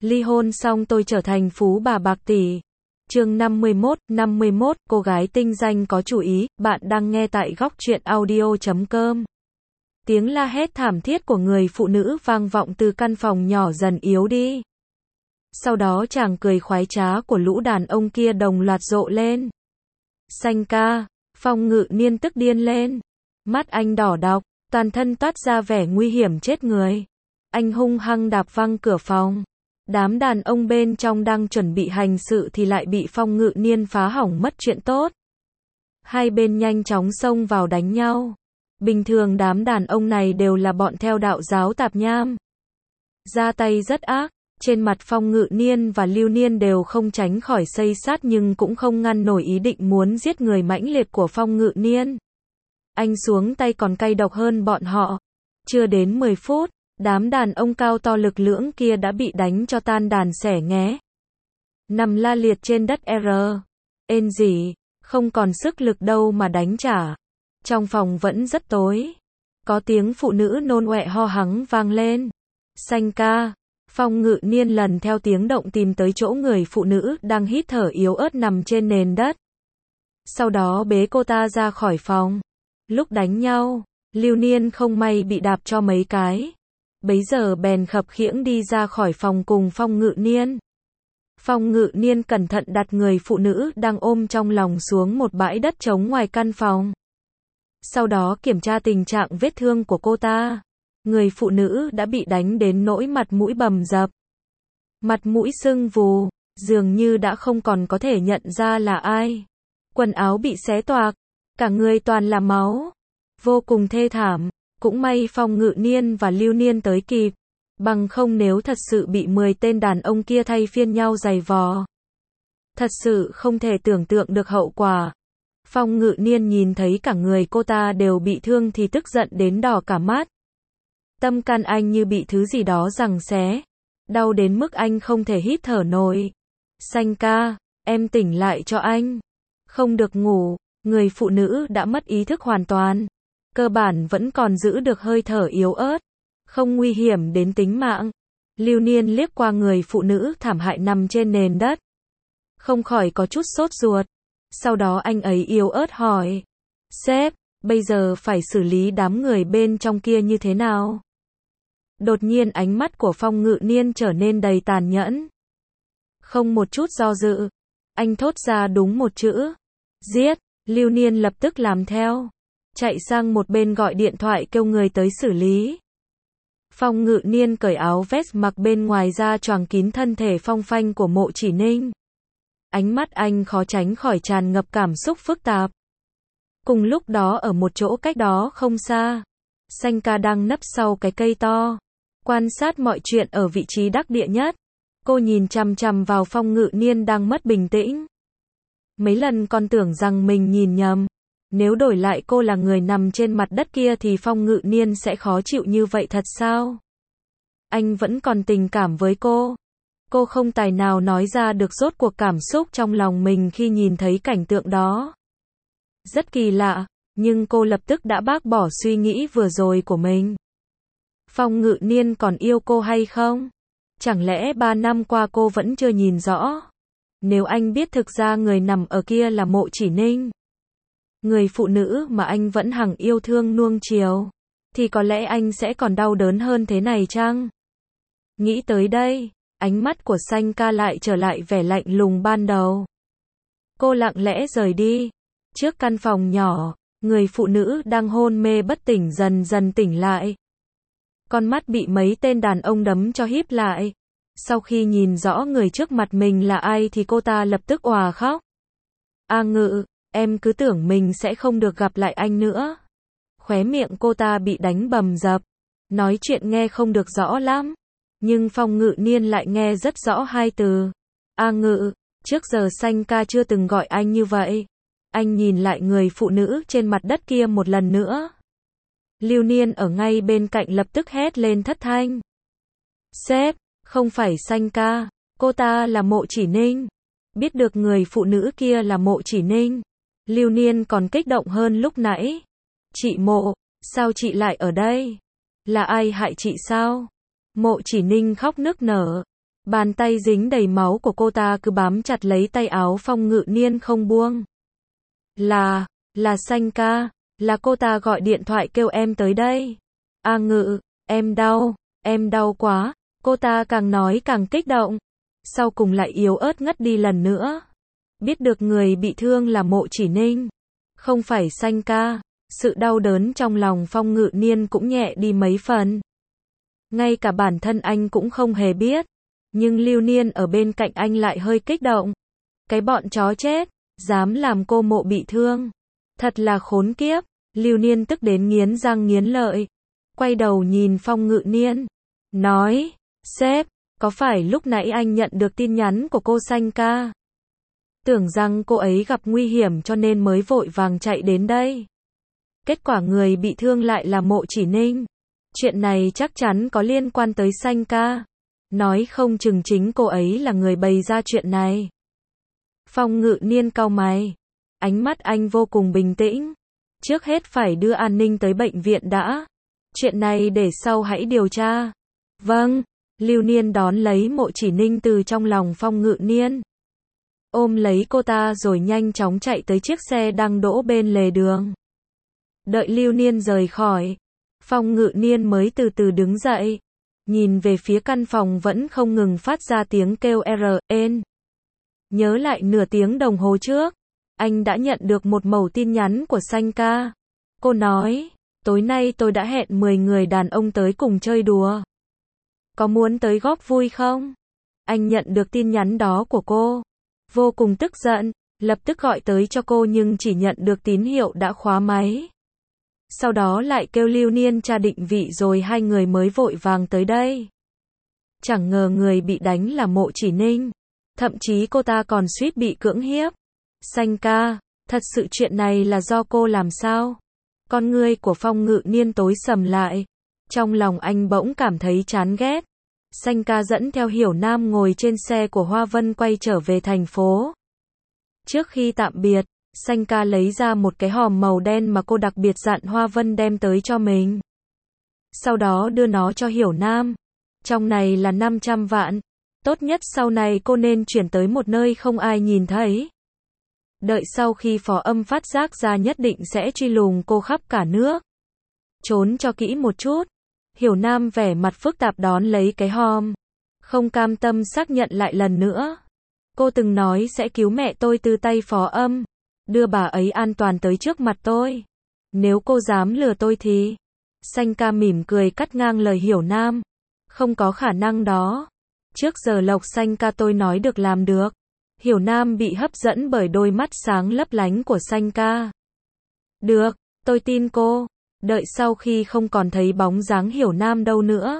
Ly hôn xong tôi trở thành phú bà bạc tỷ. Chương 51, cô gái tinh danh có chủ ý, bạn đang nghe tại góc truyện audio.com. Tiếng la hét thảm thiết của người phụ nữ vang vọng từ căn phòng nhỏ dần yếu đi. Sau đó chàng cười khoái trá của lũ đàn ông kia đồng loạt rộ lên. Xanh ca, Phong Ngự Niên tức điên lên. Mắt anh đỏ đọc, toàn thân toát ra vẻ nguy hiểm chết người. Anh hung hăng đạp văng cửa phòng. Đám đàn ông bên trong đang chuẩn bị hành sự thì lại bị Phong Ngự Niên phá hỏng mất chuyện tốt. Hai bên nhanh chóng xông vào đánh nhau. Bình thường đám đàn ông này đều là bọn theo đạo giáo tạp nham. Ra tay rất ác, trên mặt Phong Ngự Niên và Lưu Niên đều không tránh khỏi xây sát nhưng cũng không ngăn nổi ý định muốn giết người mãnh liệt của Phong Ngự Niên. Anh xuống tay còn cay độc hơn bọn họ. Chưa đến 10 phút, đám đàn ông cao to lực lưỡng kia đã bị đánh cho tan đàn xẻ nghé. Nằm la liệt trên đất ên gì, không còn sức lực đâu mà đánh trả. Trong phòng vẫn rất tối. Có tiếng phụ nữ nôn ọe ho hắng vang lên. Xanh ca, Phong Ngự Niên lần theo tiếng động tìm tới chỗ người phụ nữ đang hít thở yếu ớt nằm trên nền đất. Sau đó bế cô ta ra khỏi phòng. Lúc đánh nhau, Lưu Niên không may bị đạp cho mấy cái. Bấy giờ bèn khập khiễng đi ra khỏi phòng cùng Phong Ngự Niên. Phong Ngự Niên cẩn thận đặt người phụ nữ đang ôm trong lòng xuống một bãi đất trống ngoài căn phòng. Sau đó kiểm tra tình trạng vết thương của cô ta. Người phụ nữ đã bị đánh đến nỗi mặt mũi bầm dập. Mặt mũi sưng vù, dường như đã không còn có thể nhận ra là ai. Quần áo bị xé toạc, cả người toàn là máu. Vô cùng thê thảm. Cũng may Phong Ngự Niên và Lưu Niên tới kịp. Bằng không nếu thật sự bị 10 tên đàn ông kia thay phiên nhau giày vò. Thật sự không thể tưởng tượng được hậu quả. Phong Ngự Niên nhìn thấy cả người cô ta đều bị thương thì tức giận đến đỏ cả mắt. Tâm can anh như bị thứ gì đó giằng xé. Đau đến mức anh không thể hít thở nổi. Xanh ca, em tỉnh lại cho anh. Không được ngủ, người phụ nữ đã mất ý thức hoàn toàn. Cơ bản vẫn còn giữ được hơi thở yếu ớt. Không nguy hiểm đến tính mạng. Lưu Niên liếc qua người phụ nữ thảm hại nằm trên nền đất. Không khỏi có chút sốt ruột. Sau đó anh ấy yếu ớt hỏi. Sếp, bây giờ phải xử lý đám người bên trong kia như thế nào? Đột nhiên ánh mắt của Phong Ngự Niên trở nên đầy tàn nhẫn. Không một chút do dự. Anh thốt ra đúng một chữ. Giết. Lưu Niên lập tức làm theo. Chạy sang một bên gọi điện thoại kêu người tới xử lý. Phong Ngự Niên cởi áo vest mặc bên ngoài ra choàng kín thân thể phong phanh của Mộ Chỉ Ninh. Ánh mắt anh khó tránh khỏi tràn ngập cảm xúc phức tạp. Cùng lúc đó ở một chỗ cách đó không xa, Xanh ca đang nấp sau cái cây to, quan sát mọi chuyện ở vị trí đắc địa nhất. Cô nhìn chằm chằm vào Phong Ngự Niên đang mất bình tĩnh. Mấy lần còn tưởng rằng mình nhìn nhầm. Nếu đổi lại cô là người nằm trên mặt đất kia thì Phong Ngự Niên sẽ khó chịu như vậy thật sao? Anh vẫn còn tình cảm với cô. Cô không tài nào nói ra được rốt cuộc cảm xúc trong lòng mình khi nhìn thấy cảnh tượng đó. Rất kỳ lạ, nhưng cô lập tức đã bác bỏ suy nghĩ vừa rồi của mình. Phong Ngự Niên còn yêu cô hay không? Chẳng lẽ 3 năm qua cô vẫn chưa nhìn rõ? Nếu anh biết thực ra người nằm ở kia là Mộ Chỉ Ninh, người phụ nữ mà anh vẫn hằng yêu thương nuông chiều, thì có lẽ anh sẽ còn đau đớn hơn thế này chăng? Nghĩ tới đây, ánh mắt của Xanh ca lại trở lại vẻ lạnh lùng ban đầu. Cô lặng lẽ rời đi. Trước căn phòng nhỏ, người phụ nữ đang hôn mê bất tỉnh dần dần tỉnh lại. Con mắt bị mấy tên đàn ông đấm cho híp lại. Sau khi nhìn rõ người trước mặt mình là ai thì cô ta lập tức òa khóc. A Ngự, em cứ tưởng mình sẽ không được gặp lại anh nữa. Khóe miệng cô ta bị đánh bầm dập. Nói chuyện nghe không được rõ lắm. Nhưng Phong Ngự Niên lại nghe rất rõ hai từ. A Ngự, trước giờ Xanh ca chưa từng gọi anh như vậy. Anh nhìn lại người phụ nữ trên mặt đất kia một lần nữa. Lưu Niên ở ngay bên cạnh lập tức hét lên thất thanh. Sếp, không phải Xanh ca, cô ta là Mộ Chỉ Ninh. Biết được người phụ nữ kia là Mộ Chỉ Ninh, Lưu Niên còn kích động hơn lúc nãy. Chị Mộ, sao chị lại ở đây? Là ai hại chị sao? Mộ Chỉ Ninh khóc nức nở. Bàn tay dính đầy máu của cô ta cứ bám chặt lấy tay áo Phong Ngự Niên không buông. Là Sanh ca, là cô ta gọi điện thoại kêu em tới đây. A Ngự, em đau quá, cô ta càng nói càng kích động. Sau cùng lại yếu ớt ngất đi lần nữa. Biết được người bị thương là Mộ Chỉ Ninh, không phải Sanh ca, sự đau đớn trong lòng Phong Ngự Niên cũng nhẹ đi mấy phần. Ngay cả bản thân anh cũng không hề biết, nhưng Lưu Niên ở bên cạnh anh lại hơi kích động. Cái bọn chó chết, dám làm cô Mộ bị thương. Thật là khốn kiếp, Lưu Niên tức đến nghiến răng nghiến lợi. Quay đầu nhìn Phong Ngự Niên, nói, sếp, có phải lúc nãy anh nhận được tin nhắn của cô Sanh ca? Tưởng rằng cô ấy gặp nguy hiểm cho nên mới vội vàng chạy đến đây. Kết quả người bị thương lại là Mộ Chỉ Ninh. Chuyện này chắc chắn có liên quan tới Sanh ca. Nói không chừng chính cô ấy là người bày ra chuyện này. Phong Ngự Niên cau mày. Ánh mắt anh vô cùng bình tĩnh. Trước hết phải đưa An Ninh tới bệnh viện đã. Chuyện này để sau hãy điều tra. Vâng. Lưu Niên đón lấy Mộ Chỉ Ninh từ trong lòng Phong Ngự Niên. Ôm lấy cô ta rồi nhanh chóng chạy tới chiếc xe đang đỗ bên lề đường. Đợi Lưu Niên rời khỏi, Phong Ngự Niên mới từ từ đứng dậy. Nhìn về phía căn phòng vẫn không ngừng phát ra tiếng kêu RN. Nhớ lại nửa tiếng đồng hồ trước, anh đã nhận được một mẩu tin nhắn của Sanh ca. Cô nói, tối nay tôi đã hẹn 10 người đàn ông tới cùng chơi đùa. Có muốn tới góp vui không? Anh nhận được tin nhắn đó của cô. Vô cùng tức giận, lập tức gọi tới cho cô nhưng chỉ nhận được tín hiệu đã khóa máy. Sau đó lại kêu Lưu Niên tra định vị rồi hai người mới vội vàng tới đây. Chẳng ngờ người bị đánh là Mộ Chỉ Ninh. Thậm chí cô ta còn suýt bị cưỡng hiếp. Sanh ca, thật sự chuyện này là do cô làm sao? Con ngươi của Phong Ngự Niên tối sầm lại. Trong lòng anh bỗng cảm thấy chán ghét. Sanh ca dẫn theo Hiểu Nam ngồi trên xe của Hoa Vân quay trở về thành phố. Trước khi tạm biệt, Sanh ca lấy ra một cái hòm màu đen mà cô đặc biệt dặn Hoa Vân đem tới cho mình. Sau đó đưa nó cho Hiểu Nam. Trong này là 500 vạn. Tốt nhất sau này cô nên chuyển tới một nơi không ai nhìn thấy. Đợi sau khi Phó Âm phát giác ra nhất định sẽ truy lùng cô khắp cả nước. Trốn cho kỹ một chút. Hiểu Nam vẻ mặt phức tạp đón lấy cái hòm. Không cam tâm xác nhận lại lần nữa. Cô từng nói sẽ cứu mẹ tôi từ tay Phó Âm. Đưa bà ấy an toàn tới trước mặt tôi. Nếu cô dám lừa tôi thì... Sanh ca mỉm cười cắt ngang lời Hiểu Nam. Không có khả năng đó. Trước giờ Lộc Sanh ca tôi nói được làm được. Hiểu Nam bị hấp dẫn bởi đôi mắt sáng lấp lánh của Sanh ca. Được, tôi tin cô. Đợi sau khi không còn thấy bóng dáng Hiểu Nam đâu nữa.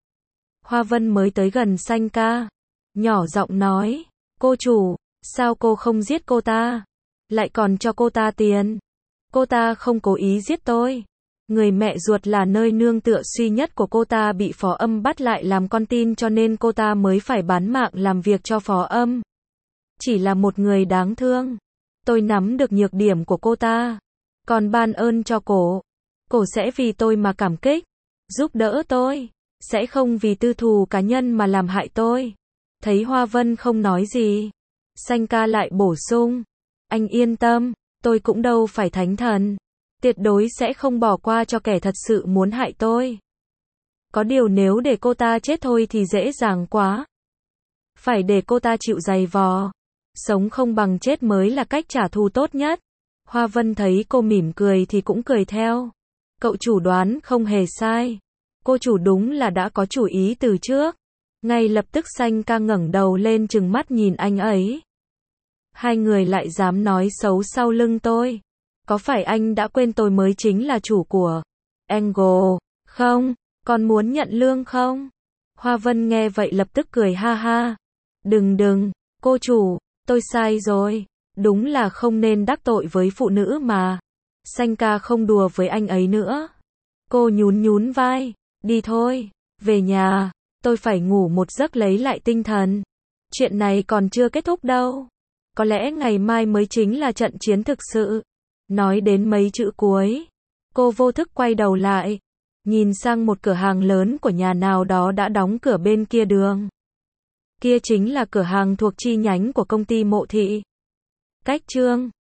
Hoa Vân mới tới gần Sanh ca. Nhỏ giọng nói. Cô chủ, sao cô không giết cô ta? Lại còn cho cô ta tiền. Cô ta không cố ý giết tôi. Người mẹ ruột là nơi nương tựa duy nhất của cô ta bị Phó Âm bắt lại làm con tin cho nên cô ta mới phải bán mạng làm việc cho Phó Âm. Chỉ là một người đáng thương. Tôi nắm được nhược điểm của cô ta. Còn ban ơn cho cổ. Cổ sẽ vì tôi mà cảm kích. Giúp đỡ tôi. Sẽ không vì tư thù cá nhân mà làm hại tôi. Thấy Hoa Vân không nói gì. Sanh ca lại bổ sung. Anh yên tâm. Tôi cũng đâu phải thánh thần. Tuyệt đối sẽ không bỏ qua cho kẻ thật sự muốn hại tôi. Có điều nếu để cô ta chết thôi thì dễ dàng quá. Phải để cô ta chịu dày vò. Sống không bằng chết mới là cách trả thù tốt nhất. Hoa Vân thấy cô mỉm cười thì cũng cười theo. Cậu chủ đoán không hề sai. Cô chủ đúng là đã có chủ ý từ trước. Ngay lập tức Sanh ca ngẩng đầu lên trừng mắt nhìn anh ấy. Hai người lại dám nói xấu sau lưng tôi. Có phải anh đã quên tôi mới chính là chủ của Angle, không? Còn muốn nhận lương không? Hoa Vân nghe vậy lập tức cười ha ha. Đừng, cô chủ, tôi sai rồi. Đúng là không nên đắc tội với phụ nữ mà. Sanh ca không đùa với anh ấy nữa. Cô nhún vai. Đi thôi, về nhà. Tôi phải ngủ một giấc lấy lại tinh thần. Chuyện này còn chưa kết thúc đâu. Có lẽ ngày mai mới chính là trận chiến thực sự. Nói đến mấy chữ cuối, cô vô thức quay đầu lại, nhìn sang một cửa hàng lớn của nhà nào đó đã đóng cửa bên kia đường. Kia chính là cửa hàng thuộc chi nhánh của công ty Mộ Thị. Cách chương